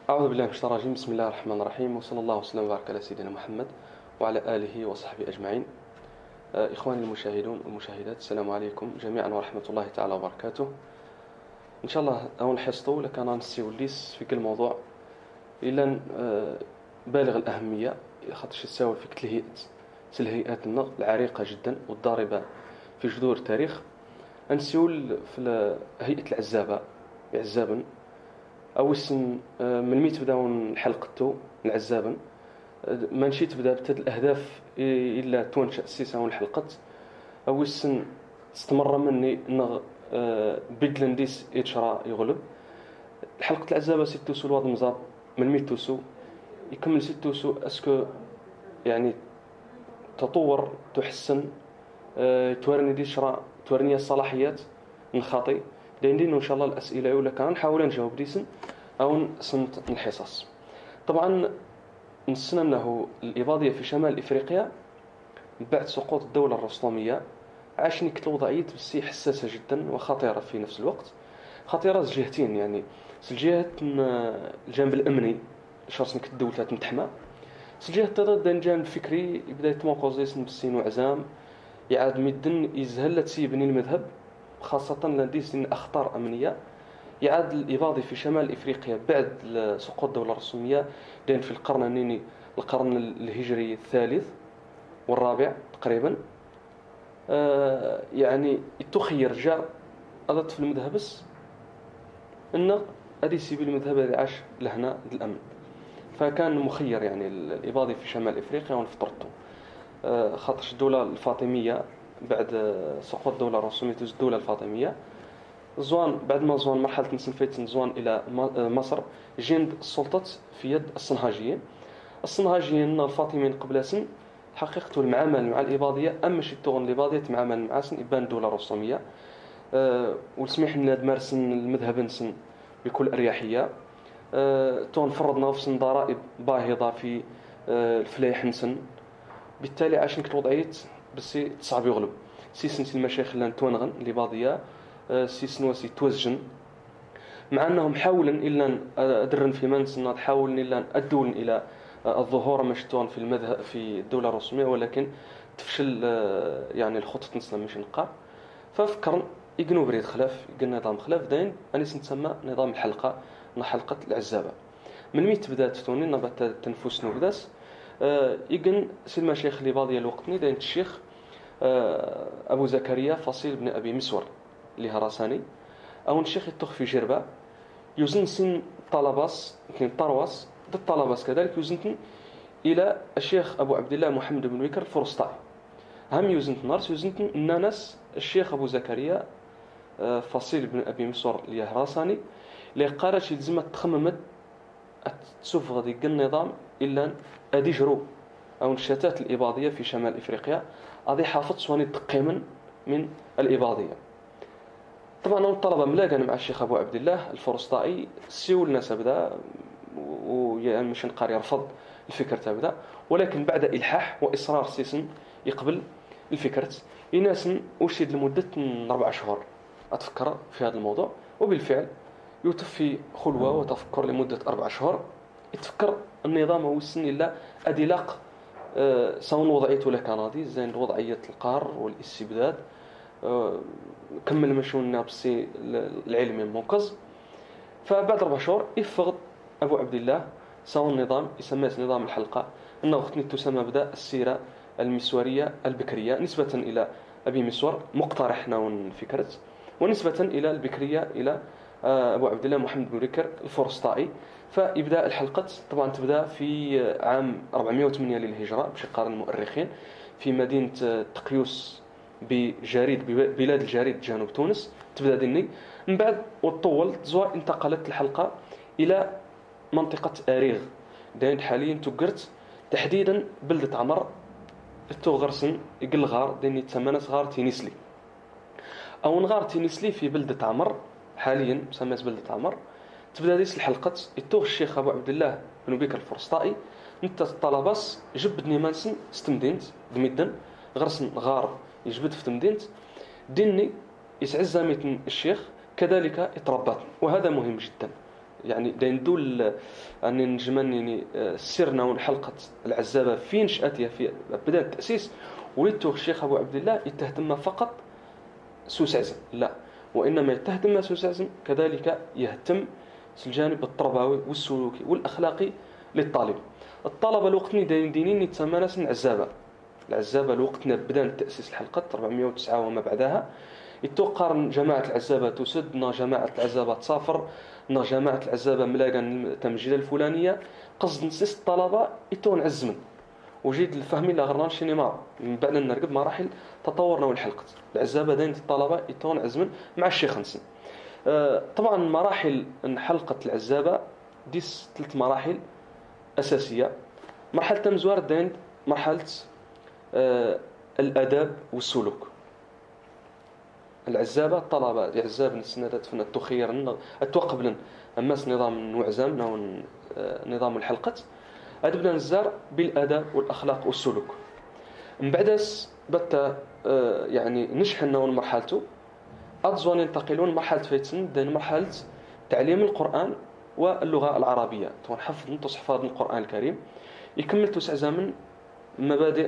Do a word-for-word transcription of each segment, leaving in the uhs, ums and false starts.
أعوذ بالله من الشيطان الرجيم. بسم الله الرحمن الرحيم، وصلى الله وسلم وبارك على سيدنا محمد وعلى آله وصحبه أجمعين. آه، إخواني المشاهدون والمشاهدات، السلام عليكم جميعا ورحمة الله تعالى وبركاته. إن شاء الله أون حصتو لكان نسيو ليس في كل موضوع إلا آه، بالغ الأهمية، خاطرش يساوي فيك تلهيئة الهيئات العريقة جدا والضاربة في جذور التاريخ. نسيول في هيئة العزابة عزابا أو سن من ميت بداون حلقته العزابا ما نشيت بدا بتد الأهداف إلا تونشأ سيسا الحلقة أو سن استمر مني نغ بيدلنديس يتشرى يغلب الحلقة العزابة ست توسو الوضع مزار من ميت توسو يكمل ست توسو أسكو يعني تطور تحسن تورني دي شراء تورني الصلاحيات نخاطي لأن إن شاء الله الأسئلة ولا كان نحاول نجاوب ديسن أو سنة الحصص. طبعا نسنا أنه الإباضية في شمال إفريقيا بعد سقوط الدولة الرسلامية عاشني كتل وضعية بس حساسة جدا وخطيرة في نفس الوقت. خطيرة جهتين، يعني الجهة الجانب الأمني شخصنك الدولة تنتحمى، الجهة التضاد الجانب الفكري يبدأ يتموقع بالسين وعزام يعاد مدن يزهل تسيبني المذهب، خاصة لديس أخطار أمنية. يعاد الإباضي في شمال إفريقيا بعد سقوط الدولة الرسومية لأن في القرن النيني القرن الهجري الثالث والرابع تقريبا. آه يعني التخير جار أضط في المذهبس إنه أدي سيبي المذهب اللي عاش لهنا الأمن، فكان مخير يعني الإباضي في شمال إفريقيا ونفطرته. آه خاطرش الدولة الفاطمية بعد سقوط الدولة الرسومية الدولة الفاطمية زوان بعد ما زوان مرحلة نسنفيت زوان إلى مصر جند السلطة في يد الصنهاجيين. الصنهاجيين الفاطميين قبل سن حقيقة المعامل مع الإباضية أما شي تغن الإباضية تعامل مع سن إبان الدولة الرسومية. أه والسميح لنا دمارسن المذهب نسن بكل أريحية. أه تغن فرضنا في سن ضرائب باهظة في أه الفلايح نسن، بالتالي عاش نكت وضعية بس تصعب يغلب سيسن المشايخ اللي نتوانغن الإباضية سيسن وسي توزجن، مع أنهم حاولا إلا أدرن في منسنا حاولن إلا أدول إلى الظهور مشتون في المذهب في الدولة الرسمية، ولكن تفشل يعني الخطط نسنا مش نقار. ففكرن يقنوا بريد خلاف يقن نظام خلاف داين أني سنتسمى نظام الحلقة حلقة العزابة. من ميت بدات توني نبات تنفس نبداس يقن سي المشايخ اللي باضية الوقتني داين الشيخ أبو زكريا فصيل بن أبي مسور اللي هراساني أو الشيخ يتخ في جربة يوزن سن طلباس كين طرواس ضد طلباس كذلك يوزن إلى الشيخ أبو عبد الله محمد بن بكر الفرسطائي. هم يوزن نارس يوزن النانس الشيخ أبو زكريا فصيل بن أبي مسور اللي هراساني اللي قارش يلزم تخممد تسوف غادي النظام إلا أديجرو أو الشتات الإباضية في شمال إفريقيا أضي حافظ سواني تقيما من الإباضية. طبعا الطلبة ملاقا مع الشيخ أبو عبد الله الفرسطائي سيول الناس أبدا ويعني مش نقاري رفض الفكرة تبدا، ولكن بعد إلحاح وإصرار سيسن يقبل الفكرة يناسن أرشد لمدة أربع شهور أتفكر في هذا الموضوع، وبالفعل يتفي خلوة وتفكر لمدة أربع شهور يتفكر النظام والسن إلا أدلاق أه سون وضعيته لكنادي زين وضعية القهر والاستبداد. أه كمل مشون بسي العلمي المنقذ. فبعد أربع شهور يفقد أبو عبد الله سوى النظام يسمى نظام الحلقة أنه وقت تسمى بدأ السيرة المسورية البكرية نسبة إلى أبي مسور مقترح نون فكرة، ونسبة إلى البكرية إلى أبو عبد الله محمد بن بكر الفرسطائي. فيبدأ الحلقة طبعا تبدأ في عام أربعمائة وثمانية للهجرة بشقار المؤرخين في مدينة تقيوس بجريد بلاد الجريد جنوب تونس. تبدأ ديني من بعد وتطول زوا انتقلت الحلقة إلى منطقة أريغ داين حاليا تقرت تحديدا بلدة عمر التوغرسن يقل غار ديني تسمى غار تينيسلي أو نغار تينيسلي في بلدة عمر حاليا مسمى بلدة عمر. تبدأ ديس الحلقة يتوغ الشيخ أبو عبد الله بن بكر الفرسطائي انت الطلباس جبدني مانسن ستمدينت دميدن غرسن غار يجبد في تمدينت ديني يسعز زاميت الشيخ كذلك يتربط، وهذا مهم جدا. يعني دندول أن نجمن يعني سرنا ونحلقة العزابة في نشأتها في بداية التأسيس ولدت الشيخ أبو عبد الله يتهتم فقط سوس عزم لا، وإنما يتهتم سوس عزم كذلك يهتم في الجانب التربوي والسلوكي والأخلاقي للطالب. الطلبة الوقتني داين دينين يتسمى ناس العزابة. العزابة الوقتنا بدأ تأسيس الحلقة أربعمائة وتسعة وما بعدها يتوقر جماعة العزابة تسد نا جماعة العزابة تسافر نا جماعة العزابة ملاقا التمجيدة الفلانية قصد نسيس الطلبة يتون عزمن وجيد الفهمي لغرنان شينيما من بعد نرقب مراحل تطورنا والحلقة العزابة دين الطلبة يتون عزمن مع الشيخ نسن. أه طبعا مراحل حلقة العزابة ديس ثلاث مراحل أساسية. مرحلة تمزوار دين مرحلة أه الأداب والسلوك. العزابة الطلبة العزاب نسندات فينا التخير التوقبلن أماس نظام نوعزام أو نظام الحلقة أدبنا نزار بالأداب والأخلاق والسلوك. من بعدس بتا يعني نشحنا مرحلته أتزوان ينتقلون مرحلة فيتسن دين مرحلة تعليم القرآن واللغة العربية ونحفظ نتص حفاظ القرآن الكريم يكمل تسع زمن مبادئ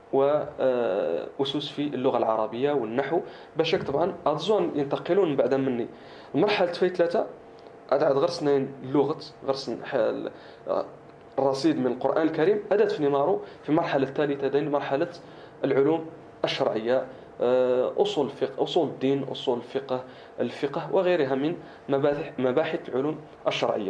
وأسس في اللغة العربية والنحو باشك طبعا أتزوان ينتقلون بعد مني المرحلة في ثلاثة أدعد غرسنا اللغة غرسنا الرصيد من القرآن الكريم أدت في نمارو في المرحلة الثالثة دين مرحلة العلوم الشرعية أصول فقه أصول الدين أصول الفقه الفقه وغيرها من مباحث مباحث العلوم الشرعية.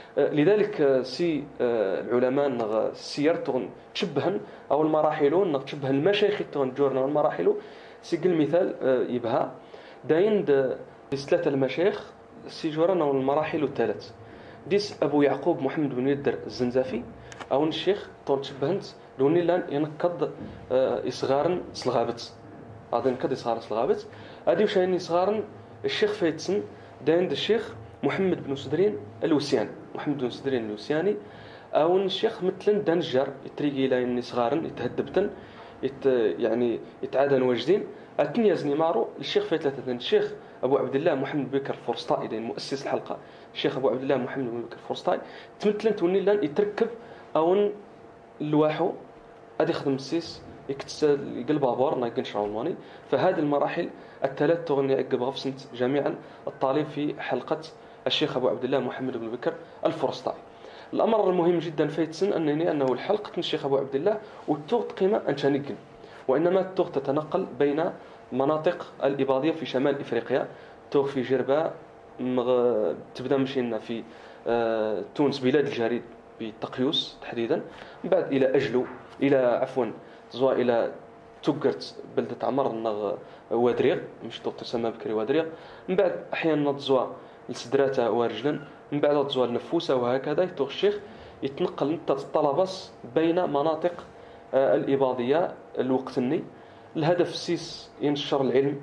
لذلك سي العلماء سيرتهم تشبهن أو المراحل تشبه المشايخ تون جورنا المراحل سي المثال يبها داين ثلاثة المشايخ سي جورنا المراحل الثلاث ديس أبو يعقوب محمد بن يدر الزنزافي أو الشيخ تون تشبهنت لوني لان ينقض إصغارن صلغابت هذا ينقض إصغار صلغابت هذه وشاين إصغارن الشيخ فايتسن داين الشيخ محمد بن سدرين الوسياني محمد بن سدرين الوسياني أو الشيخ مثلا دنجر يتريقي لين صغارن يتهدبتن يت يعني يتعادن واجدين أتني يزني مارو الشيخ في ثلاثة الشيخ أبو عبد الله محمد بكر الفرسطائي دين مؤسس الحلقة الشيخ أبو عبد الله محمد بكر الفرسطائي تمثلا توني لان يتركب أو الواحو أدي خدم السيس يكتسل يقلب بابور ما يقنش روماني. فهذه المراحل الثلاث تغني عقب غفصنت جميعا الطالب في حلقة الشيخ أبو عبد الله محمد بن بكر الفرسطائي. الأمر المهم جدا فيتسن أنني أنه الحلقة من الشيخ أبو عبد الله والتوغت قيمة أنشانيقن وإنما التوغ تتنقل بين مناطق الإباضية في شمال إفريقيا توغ في جرباء مغ... تبدأ مشينا في آه... تونس بلاد الجريد بتقيوس تحديدا من بعد إلى أجلو إلى عفوا زوا إلى توقرت بلدة عمر النغ وادريغ مش توغ تسمى بكري وادريغ من بعد أحيانا تزوا السدراتة وارجلا من بعد تزوا النفوسة وهكذا يتوغ الشيخ يتنقل نتا الطلبس بين مناطق آه... الإباضية الوقتني. الهدف السيس ينشر العلم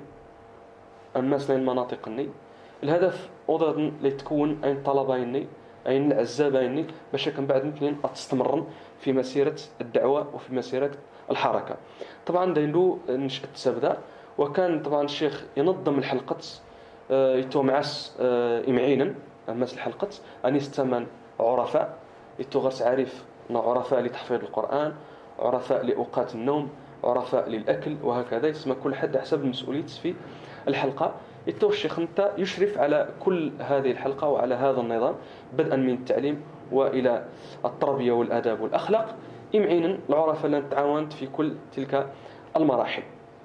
الناس لين مناطق الني الهدف أوضاً لتكون أين طلبيني أين العزابيني باش كان بعد اثنين تستمرن في مسيرة الدعوة وفي مسيرة الحركة. طبعا دايلو نشأت تبدا وكان طبعا الشيخ ينظم الحلقة يتو معس إمعينا أماس الحلقة أن يستمن عرفاء يتو غرس عارف عرفاء لتحفيظ القرآن عرفاء لأوقات النوم عرفاء للأكل وهكذا يسمى كل حد حسب مسؤوليته في الحلقة. يتو الشيخ انت يشرف على كل هذه الحلقة وعلى هذا النظام بدءا من التعليم وإلى التربية والآداب والأخلاق إمعينا العرفاء اللي تعاونت في كل تلك المراحل.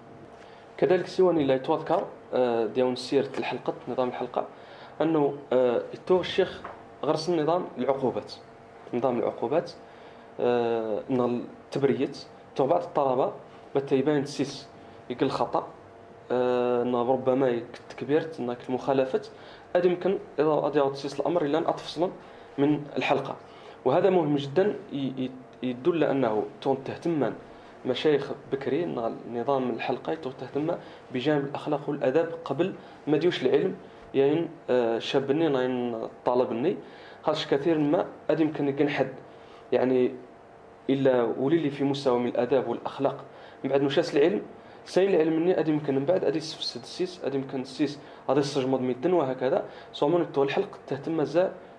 كذلك سواني لا يتوذكر ديون سيرة الحلقة نظام الحلقة أنه يتو الشيخ غرس النظام العقوبات نظام العقوبات التبرية تو بعض الطلبة بتيبان سيس يقل خطأ أه ربما كبيرت انك المخالفه ادي يمكن اذا اضيع تسيس الامر الا ان اتفصل من الحلقه. وهذا مهم جدا يدل انه تهتم مشايخ بكري نظام الحلقه تهتم بجانب الاخلاق والاداب قبل ما ديوش العلم يعني شابني يعني طالبني خاطش كثير ما ادي يمكن يكون حد يعني الا ولي في مستوى من الاداب والاخلاق من بعد مشاس العلم سين العلم مني ادي يمكن من بعد ادي سفسد السيس ادي يمكن السيس هذا السجمد ميدن وهكذا صومون التو الحلق تهتم زا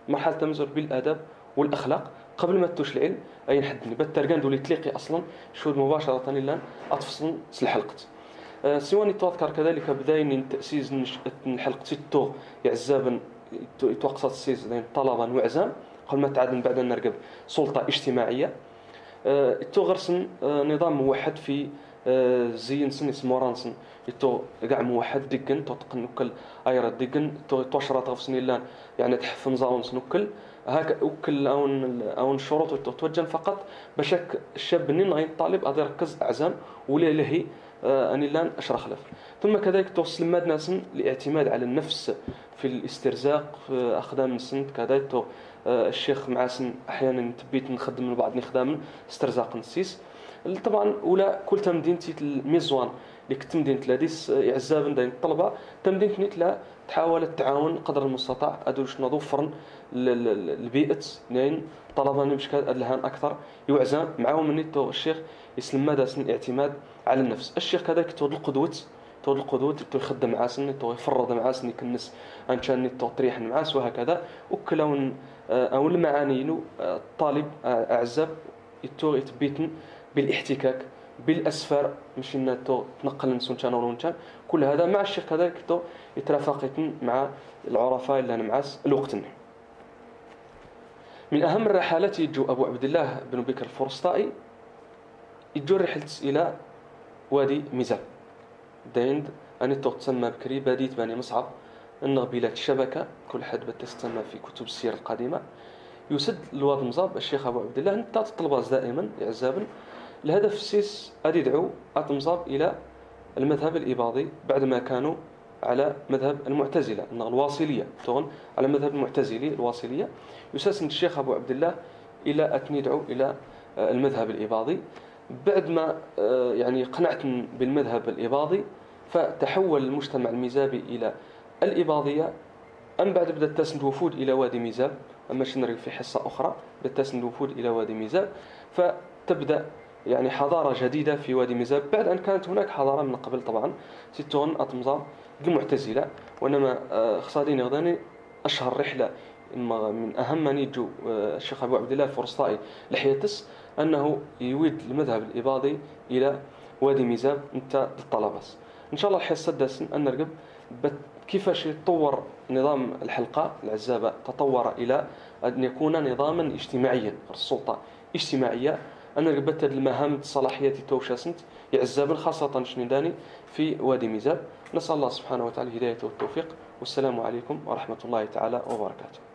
مرحلة تمزر بالآداب والأخلاق قبل ما توش العلم أي نحدني بالترقان دولي تليقي أصلا شهود مباشرة لان أتفصل سلحلقت. أه سواني تذكر كذلك بداية تأسيس الحلقة التو يعزابا يتوقصت السيز لين طلبا وعزام قبل ما تعاد من بعد نرقب سلطة اجتماعية. أه التو غرسن أه نظام موحد في أه زين سن اسمه رانسن التو قاع موحد دقن توتق نوكل ايرا دقن تو توشرات غفسن لان يعني تحف نظام نوكل هاك وكل اون اون شروط توجن فقط بشك الشاب نين غير طالب ادي ركز اعزام ولا لهي أه اني لان اشرح خلف. ثم كذلك توصل ماد ناسن الاعتماد على النفس في الاسترزاق في اخدام السند كذلك تو أه الشيخ مع سن احيانا تبيت نخدم من بعض نخدم استرزاق نسيس طبعا ولا كل تمدينتي الميزوان اللي كنت مدينه لاديس يعزاب داين الطلبه تمدينه نيت تحاول التعاون قدر المستطاع ادوش نضوفرن البيئه نين طلبه نمشي لهان اكثر يعزم معاهم نيتو الشيخ يسلم مدى سن الاعتماد على النفس. الشيخ كذلك تود القدوه تود القدوه تو يخدم مع سن تو يفرض مع سن يكنس انشان نيتو طريح معاس وهكذا وكلون او المعاني الطالب اعزب يتو يتبيتن بالاحتكاك بالاسفار مش ان تو تنقل نسون كان ولا كان كل هذا مع الشيخ كذلك تو يترافقتن مع العرفاء اللي نمعاس الوقت. من اهم الرحلات يجو ابو عبد الله بن بكر الفرسطائي يجو رحلة الى وادي ميزاب دايند ان تو تسمى بكري باديت بني مصعب النغبيلات الشبكه كل حد بتستمى في كتب السير القديمه يسد الواد مصاب الشيخ ابو عبد الله انت تطلب دائما عزابا الهدف السيس أدي يدعو أتمصاب إلى المذهب الإباضي بعدما كانوا على مذهب المعتزلة الواصلية تغن على مذهب المعتزلي الواصلية يساسن الشيخ أبو عبد الله إلى أن يدعو إلى المذهب الإباضي. بعد ما يعني قنعت بالمذهب الإباضي فتحول المجتمع الميزابي إلى الإباضية. أم بعد بدأت تسند وفود إلى وادي ميزاب أما شنري في حصة أخرى بدأت تسند وفود إلى وادي ميزاب فتبدأ يعني حضارة جديدة في وادي ميزاب بعد أن كانت هناك حضارة من قبل طبعا ستون أتمزار المعتزلة. وإنما اقتصادين غداني أشهر رحلة من أهم من يجو الشيخ أبو عبد الله الفرسطائي لحيتس أنه يويد المذهب الإباضي إلى وادي ميزاب انت الطلبس. إن شاء الله الحصة الداسن أن نرقب كيفاش يتطور نظام الحلقة العزابة تطور إلى أن يكون نظاما اجتماعيا السلطة اجتماعية أنا رقبت المهام الصلاحية توشاسنت يعزابن خاصة شنداني في وادي ميزاب. نسأل الله سبحانه وتعالى الهداية والتوفيق والسلام عليكم ورحمة الله تعالى وبركاته.